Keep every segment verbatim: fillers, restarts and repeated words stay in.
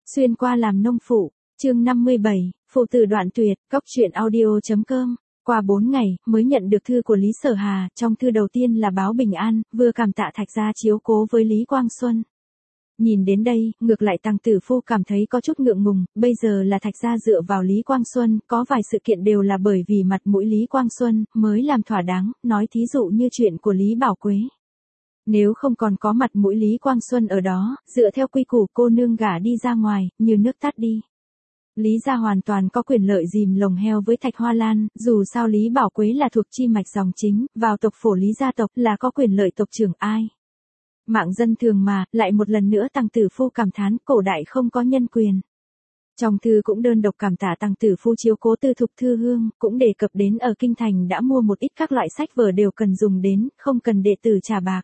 Xuyên qua làm nông phụ, chương năm mươi bảy, phụ tử đoạn tuyệt, cóc truyện audio.com. Qua bốn ngày, mới nhận được thư của Lý Sở Hà, trong thư đầu tiên là báo bình an, vừa cảm tạ Thạch gia chiếu cố với Lý Quang Xuân. Nhìn đến đây, ngược lại Tăng Tử Phu cảm thấy có chút ngượng ngùng, bây giờ là Thạch gia dựa vào Lý Quang Xuân, có vài sự kiện đều là bởi vì mặt mũi Lý Quang Xuân, mới làm thỏa đáng, nói thí dụ như chuyện của Lý Bảo Quế. Nếu không còn có mặt mũi Lý Quang Xuân ở đó, dựa theo quy củ cô nương gả đi ra ngoài, như nước tắt đi. Lý gia hoàn toàn có quyền lợi dìm lồng heo với Thạch Hoa Lan, dù sao Lý Bảo Quế là thuộc chi mạch dòng chính, vào tộc phổ Lý gia tộc là có quyền lợi tộc trưởng ai. Mạng dân thường mà, lại một lần nữa Tăng Tử Phu cảm thán cổ đại không có nhân quyền. Trong thư cũng đơn độc cảm tạ Tăng Tử Phu chiếu cố Tư Thục Thư Hương, cũng đề cập đến ở Kinh Thành đã mua một ít các loại sách vở đều cần dùng đến, không cần đệ tử trả bạc.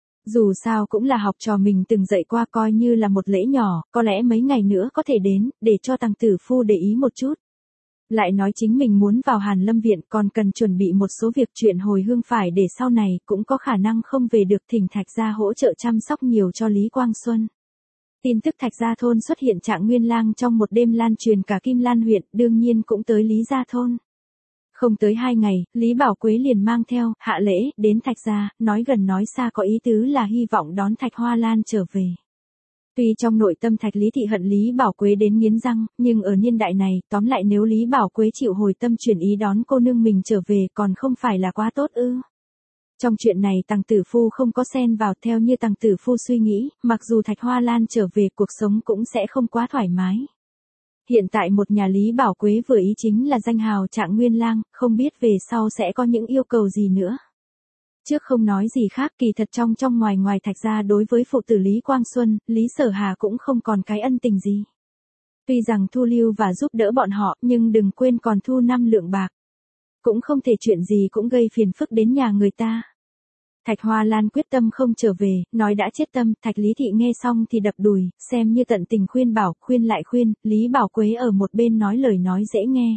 Dù sao cũng là học trò mình từng dạy qua, coi như là một lễ nhỏ, có lẽ mấy ngày nữa có thể đến, để cho Tăng Tử Phu để ý một chút. Lại nói chính mình muốn vào Hàn Lâm Viện còn cần chuẩn bị một số việc chuyện hồi hương phải để sau này cũng có khả năng không về được, thỉnh Thạch gia hỗ trợ chăm sóc nhiều cho Lý Quang Xuân. Tin tức Thạch gia thôn xuất hiện Trạng Nguyên Lang trong một đêm lan truyền cả Kim Lan huyện, đương nhiên cũng tới Lý gia thôn. Không tới hai ngày, Lý Bảo Quế liền mang theo, hạ lễ, đến Thạch gia, nói gần nói xa có ý tứ là hy vọng đón Thạch Hoa Lan trở về. Tuy trong nội tâm Thạch Lý Thị hận Lý Bảo Quế đến nghiến răng, nhưng ở niên đại này, tóm lại nếu Lý Bảo Quế chịu hồi tâm chuyển ý đón cô nương mình trở về còn không phải là quá tốt ư. Trong chuyện này Tăng Tử Phu không có xen vào, theo như Tăng Tử Phu suy nghĩ, mặc dù Thạch Hoa Lan trở về cuộc sống cũng sẽ không quá thoải mái. Hiện tại một nhà Lý Bảo Quế vừa ý chính là danh hào Trạng Nguyên Lang, không biết về sau sẽ có những yêu cầu gì nữa. Trước không nói gì khác, kỳ thật trong trong ngoài ngoài Thạch gia đối với phụ tử Lý Quang Xuân, Lý Sở Hà cũng không còn cái ân tình gì. Tuy rằng thu lưu và giúp đỡ bọn họ, nhưng đừng quên còn thu năm lượng bạc. Cũng không thể chuyện gì cũng gây phiền phức đến nhà người ta. Thạch Hoa Lan quyết tâm không trở về, nói đã chết tâm, Thạch Lý Thị nghe xong thì đập đùi, xem như tận tình khuyên bảo, khuyên lại khuyên, Lý Bảo Quế ở một bên nói lời nói dễ nghe.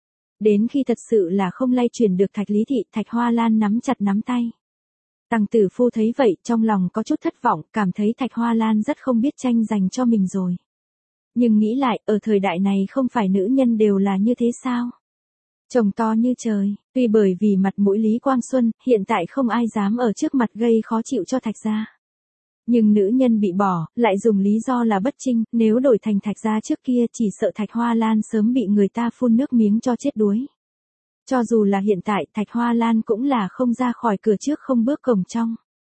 Đến khi thật sự là không lay chuyển được Thạch Lý Thị, Thạch Hoa Lan nắm chặt nắm tay. Tăng Tử Phu thấy vậy, trong lòng có chút thất vọng, cảm thấy Thạch Hoa Lan rất không biết tranh giành cho mình rồi. Nhưng nghĩ lại, ở thời đại này không phải nữ nhân đều là như thế sao? Chồng to như trời, tuy bởi vì mặt mũi Lý Quang Xuân, hiện tại không ai dám ở trước mặt gây khó chịu cho Thạch gia. Nhưng nữ nhân bị bỏ, lại dùng lý do là bất trinh, nếu đổi thành Thạch gia trước kia chỉ sợ Thạch Hoa Lan sớm bị người ta phun nước miếng cho chết đuối. Cho dù là hiện tại, Thạch Hoa Lan cũng là không ra khỏi cửa trước không bước cổng trong.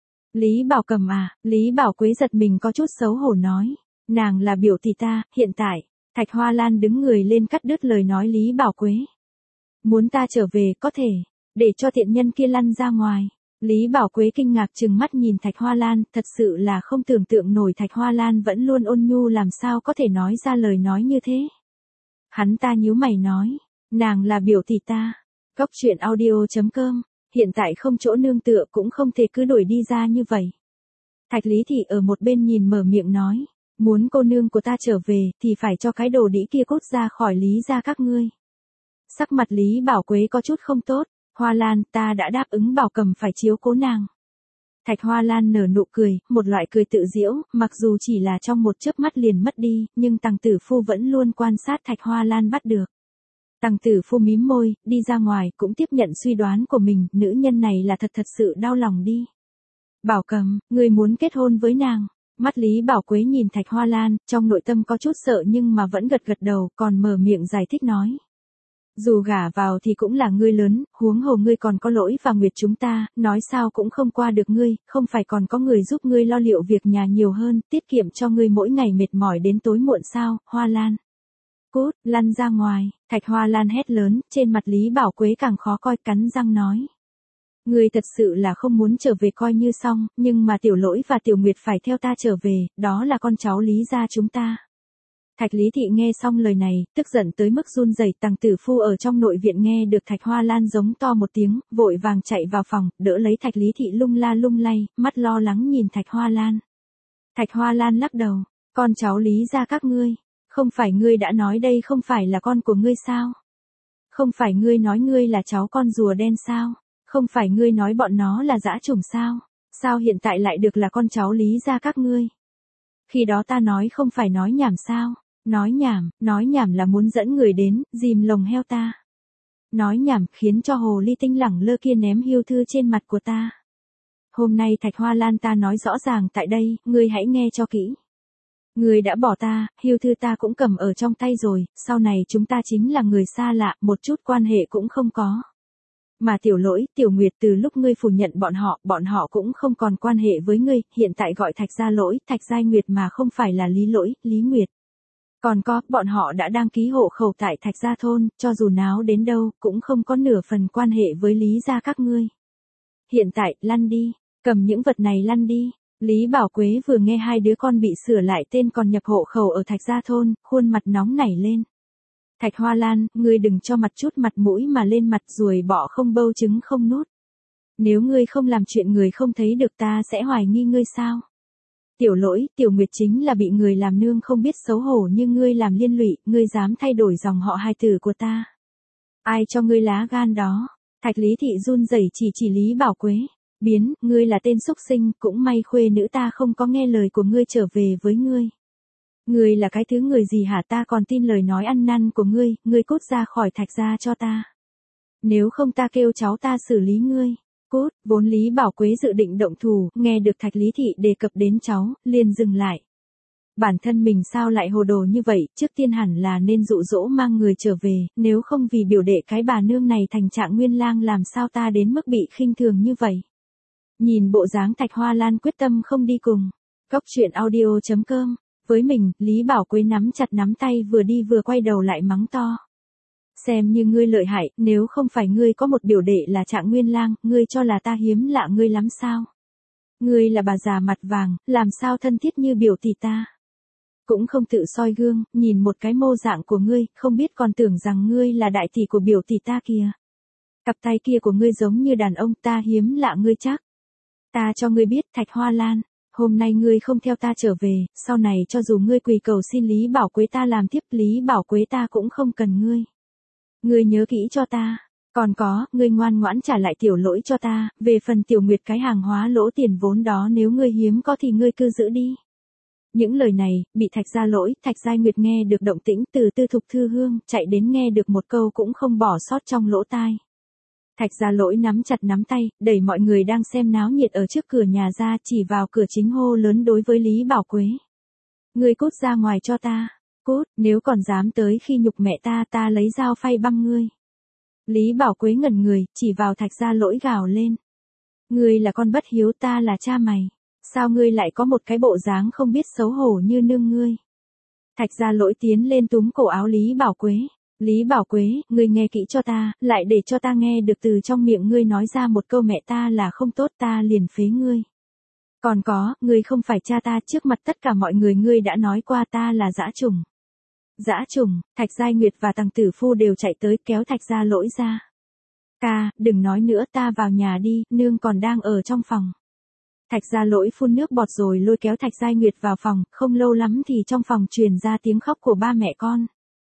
Lý Bảo Cầm à, Lý Bảo Quế giật mình có chút xấu hổ nói, nàng là biểu tỷ ta, hiện tại. Thạch Hoa Lan đứng người lên cắt đứt lời nói Lý Bảo Quế. Muốn ta trở về có thể, để cho tiện nhân kia lăn ra ngoài. Lý Bảo Quế kinh ngạc trừng mắt nhìn Thạch Hoa Lan, thật sự là không tưởng tượng nổi Thạch Hoa Lan vẫn luôn ôn nhu làm sao có thể nói ra lời nói như thế. Hắn ta nhíu mày nói, nàng là biểu tỷ ta. Cóc truyện audio.com, hiện tại không chỗ nương tựa cũng không thể cứ đuổi đi ra như vậy. Thạch Lý Thị ở một bên nhìn mở miệng nói, muốn cô nương của ta trở về thì phải cho cái đồ đĩ kia cút ra khỏi Lý gia các ngươi. Sắc mặt Lý Bảo Quế có chút không tốt, Hoa Lan, ta đã đáp ứng Bảo Cầm phải chiếu cố nàng. Thạch Hoa Lan nở nụ cười, một loại cười tự giễu, mặc dù chỉ là trong một chớp mắt liền mất đi, nhưng Tăng Tử Phu vẫn luôn quan sát Thạch Hoa Lan bắt được. Tăng Tử Phu mím môi, đi ra ngoài, cũng tiếp nhận suy đoán của mình, nữ nhân này là thật thật sự đau lòng đi. Bảo Cầm, người muốn kết hôn với nàng. Mắt Lý Bảo Quế nhìn Thạch Hoa Lan, trong nội tâm có chút sợ nhưng mà vẫn gật gật đầu, còn mở miệng giải thích nói. Dù gả vào thì cũng là ngươi lớn, huống hồ ngươi còn có lỗi và nguyệt chúng ta, nói sao cũng không qua được ngươi, không phải còn có người giúp ngươi lo liệu việc nhà nhiều hơn, tiết kiệm cho ngươi mỗi ngày mệt mỏi đến tối muộn sao, Hoa Lan. Cút, lăn ra ngoài, Thạch Hoa Lan hét lớn, trên mặt Lý Bảo Quế càng khó coi, cắn răng nói. Ngươi thật sự là không muốn trở về coi như xong, nhưng mà Tiểu Lỗi và Tiểu Nguyệt phải theo ta trở về, đó là con cháu Lý gia chúng ta. Thạch Lý Thị nghe xong lời này, tức giận tới mức run rẩy. Tăng Tử Phu ở trong nội viện nghe được Thạch Hoa Lan giống to một tiếng, vội vàng chạy vào phòng, đỡ lấy Thạch Lý Thị lung la lung lay, mắt lo lắng nhìn Thạch Hoa Lan. Thạch Hoa Lan lắc đầu, con cháu Lý gia các ngươi, không phải ngươi đã nói đây không phải là con của ngươi sao? Không phải ngươi nói ngươi là cháu con rùa đen sao? Không phải ngươi nói bọn nó là dã trùng sao? Sao hiện tại lại được là con cháu Lý gia các ngươi? Khi đó ta nói không phải nói nhảm sao? Nói nhảm, nói nhảm là muốn dẫn người đến, dìm lồng heo ta. Nói nhảm, khiến cho hồ ly tinh lẳng lơ kia ném hưu thư trên mặt của ta. Hôm nay Thạch Hoa Lan ta nói rõ ràng tại đây, ngươi hãy nghe cho kỹ. Ngươi đã bỏ ta, hưu thư ta cũng cầm ở trong tay rồi, sau này chúng ta chính là người xa lạ, một chút quan hệ cũng không có. Mà Tiểu Lỗi, Tiểu Nguyệt từ lúc ngươi phủ nhận bọn họ, bọn họ cũng không còn quan hệ với ngươi, hiện tại gọi Thạch Gia Lỗi, Thạch Giai Nguyệt mà không phải là Lý Lỗi, Lý Nguyệt. Còn có, bọn họ đã đăng ký hộ khẩu tại Thạch Gia Thôn, cho dù náo đến đâu, cũng không có nửa phần quan hệ với Lý gia các ngươi. Hiện tại, lăn đi, cầm những vật này lăn đi. Lý Bảo Quế vừa nghe hai đứa con bị sửa lại tên còn nhập hộ khẩu ở Thạch Gia Thôn, khuôn mặt nóng nảy lên. Thạch Hoa Lan, ngươi đừng cho mặt chút mặt mũi mà lên mặt ruồi bọ không bâu trứng không nốt. Nếu ngươi không làm chuyện người không thấy được ta sẽ hoài nghi ngươi sao? Tiểu Lỗi, Tiểu Nguyệt chính là bị người làm nương không biết xấu hổ như ngươi làm liên lụy, ngươi dám thay đổi dòng họ hài tử của ta. Ai cho ngươi lá gan đó? Thạch Lý Thị run rẩy chỉ chỉ Lý Bảo Quế. Biến, ngươi là tên xúc sinh, cũng may khuê nữ ta không có nghe lời của ngươi trở về với ngươi. Ngươi là cái thứ người gì hả, ta còn tin lời nói ăn năn của ngươi, ngươi cút ra khỏi Thạch gia cho ta. Nếu không ta kêu cháu ta xử lý ngươi. Cút, vốn Lý Bảo Quế dự định động thủ, nghe được Thạch Lý Thị đề cập đến cháu, liền dừng lại. Bản thân mình sao lại hồ đồ như vậy, trước tiên hẳn là nên dụ dỗ mang người trở về, nếu không vì biểu đệ cái bà nương này thành Trạng Nguyên Lang làm sao ta đến mức bị khinh thường như vậy. Nhìn bộ dáng Thạch Hoa Lan quyết tâm không đi cùng. Cóc truyện audio chấm com. Với mình, Lý Bảo Quế nắm chặt nắm tay vừa đi vừa quay đầu lại mắng to. Xem như ngươi lợi hại, nếu không phải ngươi có một biểu đệ là Trạng Nguyên Lang, ngươi cho là ta hiếm lạ ngươi lắm sao? Ngươi là bà già mặt vàng, làm sao thân thiết như biểu tỷ ta? Cũng không tự soi gương, nhìn một cái mô dạng của ngươi, không biết còn tưởng rằng ngươi là đại tỷ của biểu tỷ ta kìa. Cặp tay kia của ngươi giống như đàn ông, ta hiếm lạ ngươi chắc. Ta cho ngươi biết, Thạch Hoa Lan, hôm nay ngươi không theo ta trở về, sau này cho dù ngươi quỳ cầu xin Lý Bảo Quế ta làm tiếp, Lý Bảo Quế ta cũng không cần ngươi. Ngươi nhớ kỹ cho ta, còn có, ngươi ngoan ngoãn trả lại Tiểu Lỗi cho ta, về phần Tiểu Nguyệt cái hàng hóa lỗ tiền vốn đó nếu ngươi hiếm có thì ngươi cứ giữ đi. Những lời này, bị Thạch Gia Lỗi, Thạch Giai Nguyệt nghe được động tĩnh từ Tư Thục Thư Hương, chạy đến nghe được một câu cũng không bỏ sót trong lỗ tai. Thạch Gia Lỗi nắm chặt nắm tay, đẩy mọi người đang xem náo nhiệt ở trước cửa nhà ra, chỉ vào cửa chính hô lớn đối với Lý Bảo Quế. Ngươi cút ra ngoài cho ta, cút, nếu còn dám tới khi nhục mẹ ta ta lấy dao phay băm ngươi. Lý Bảo Quế ngẩn người, chỉ vào Thạch Gia Lỗi gào lên. Ngươi là con bất hiếu, ta là cha mày. Sao ngươi lại có một cái bộ dáng không biết xấu hổ như nương ngươi? Thạch Gia Lỗi tiến lên túm cổ áo Lý Bảo Quế. Lý Bảo Quế, ngươi nghe kỹ cho ta, lại để cho ta nghe được từ trong miệng ngươi nói ra một câu mẹ ta là không tốt ta liền phế ngươi. Còn có, ngươi không phải cha ta, trước mặt tất cả mọi người ngươi đã nói qua ta là dã trùng. Dã trùng, Thạch Giai Nguyệt và Tằng Tử Phu đều chạy tới kéo Thạch Gia Lỗi ra. Ca, đừng nói nữa, ta vào nhà đi, nương còn đang ở trong phòng. Thạch Gia Lỗi phun nước bọt rồi lôi kéo Thạch Giai Nguyệt vào phòng, không lâu lắm thì trong phòng truyền ra tiếng khóc của ba mẹ con.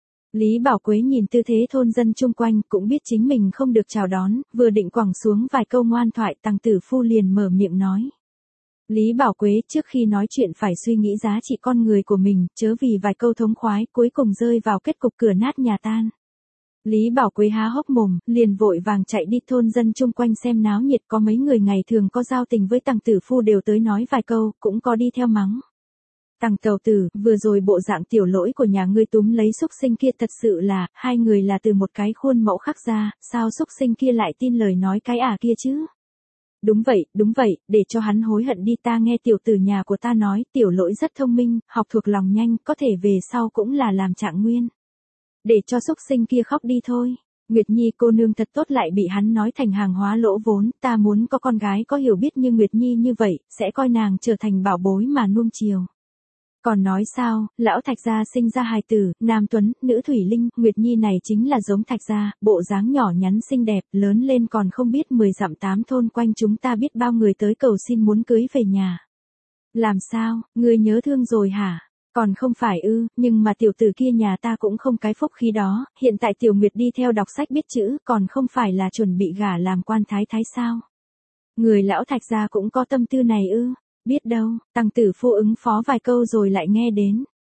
Lý Bảo Quế nhìn tư thế thôn dân chung quanh cũng biết chính mình không được chào đón, vừa định quẳng xuống vài câu ngoan thoại, Tằng Tử Phu liền mở miệng nói. Lý Bảo Quế trước khi nói chuyện phải suy nghĩ giá trị con người của mình, chớ vì vài câu thống khoái cuối cùng rơi vào kết cục cửa nát nhà tan. Lý Bảo Quế há hốc mồm, liền vội vàng chạy đi thôn dân chung quanh xem náo nhiệt, có mấy người ngày thường có giao tình với Tằng Tử Phu đều tới nói vài câu, cũng có đi theo mắng. Tằng Tàu Tử, vừa rồi bộ dạng Tiểu Lỗi của nhà ngươi túm lấy xúc sinh kia thật sự là, hai người là từ một cái khuôn mẫu khác ra, sao xúc sinh kia lại tin lời nói cái à kia chứ? Đúng vậy, đúng vậy, để cho hắn hối hận đi, ta nghe tiểu tử nhà của ta nói, Tiểu Lỗi rất thông minh, học thuộc lòng nhanh, có thể về sau cũng là làm Trạng Nguyên. Để cho xúc sinh kia khóc đi thôi. Nguyệt Nhi cô nương thật tốt lại bị hắn nói thành hàng hóa lỗ vốn, ta muốn có con gái có hiểu biết như Nguyệt Nhi như vậy, sẽ coi nàng trở thành bảo bối mà nuông chiều. Còn nói sao, lão Thạch gia sinh ra hài tử, nam tuấn, nữ thủy linh, Nguyệt Nhi này chính là giống Thạch gia, bộ dáng nhỏ nhắn xinh đẹp, lớn lên còn không biết mười dặm tám thôn quanh chúng ta biết bao người tới cầu xin muốn cưới về nhà. Làm sao, ngươi nhớ thương rồi hả? Còn không phải ư, nhưng mà tiểu tử kia nhà ta cũng không cái phúc khí đó, hiện tại Tiểu Nguyệt đi theo đọc sách biết chữ, còn không phải là chuẩn bị gả làm quan thái thái sao? Người lão Thạch gia cũng có tâm tư này ư? Biết đâu, Tằng Tử Phu ứng phó vài câu rồi lại nghe đến.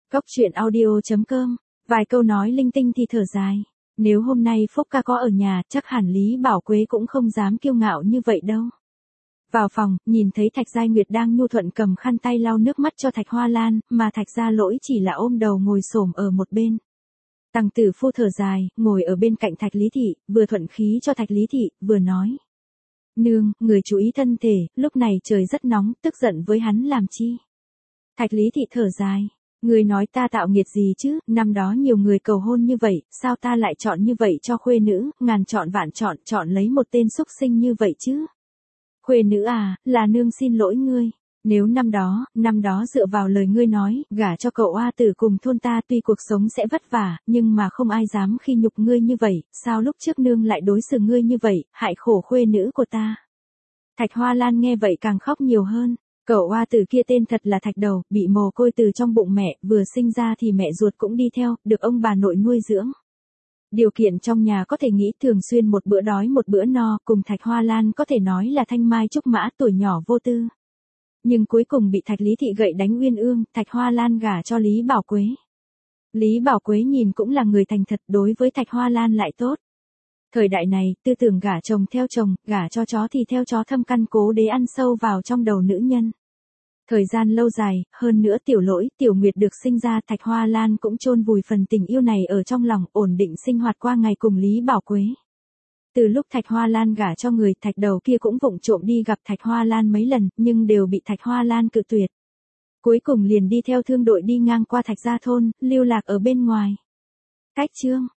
Cốc truyện audio chấm com, vài câu nói linh tinh thì thở dài. Nếu hôm nay Phúc ca có ở nhà, chắc hẳn Lý Bảo Quế cũng không dám kiêu ngạo như vậy đâu. Vào phòng, nhìn thấy Thạch Giai Nguyệt đang nhu thuận cầm khăn tay lau nước mắt cho Thạch Hoa Lan, mà Thạch Gia Lỗi chỉ là ôm đầu ngồi xổm ở một bên. Tằng Tử Phu thở dài, ngồi ở bên cạnh Thạch Lý Thị, vừa thuận khí cho Thạch Lý Thị, vừa nói. Nương, người chú ý thân thể, lúc này trời rất nóng, tức giận với hắn làm chi? Thạch Lý Thị thở dài. Người nói ta tạo nghiệt gì chứ, năm đó nhiều người cầu hôn như vậy, sao ta lại chọn như vậy cho khuê nữ, ngàn chọn vạn chọn, chọn lấy một tên xúc sinh như vậy chứ? Khuê nữ à, là nương xin lỗi ngươi. Nếu năm đó, năm đó dựa vào lời ngươi nói, gả cho cậu oa tử cùng thôn ta tuy cuộc sống sẽ vất vả, nhưng mà không ai dám khi nhục ngươi như vậy, sao lúc trước nương lại đối xử ngươi như vậy, hại khổ khuê nữ của ta. Thạch Hoa Lan nghe vậy càng khóc nhiều hơn. Cậu oa tử kia tên thật là Thạch Đầu, bị mồ côi từ trong bụng mẹ, vừa sinh ra thì mẹ ruột cũng đi theo, được ông bà nội nuôi dưỡng. Điều kiện trong nhà có thể nghĩ thường xuyên một bữa đói một bữa no, cùng Thạch Hoa Lan có thể nói là thanh mai trúc mã, tuổi nhỏ vô tư. Nhưng cuối cùng bị Thạch Lý Thị gậy đánh uyên ương, Thạch Hoa Lan gả cho Lý Bảo Quế. Lý Bảo Quế nhìn cũng là người thành thật, đối với Thạch Hoa Lan lại tốt. Thời đại này, tư tưởng gả chồng theo chồng, gả cho chó thì theo chó thâm căn cố đế ăn sâu vào trong đầu nữ nhân. Thời gian lâu dài, hơn nữa Tiểu Lỗi, Tiểu Nguyệt được sinh ra, Thạch Hoa Lan cũng chôn vùi phần tình yêu này ở trong lòng, ổn định sinh hoạt qua ngày cùng Lý Bảo Quế. Từ lúc Thạch Hoa Lan gả cho người, Thạch Đầu kia cũng vụng trộm đi gặp Thạch Hoa Lan mấy lần, nhưng đều bị Thạch Hoa Lan cự tuyệt. Cuối cùng liền đi theo thương đội đi ngang qua Thạch Gia thôn, lưu lạc ở bên ngoài. Cách chương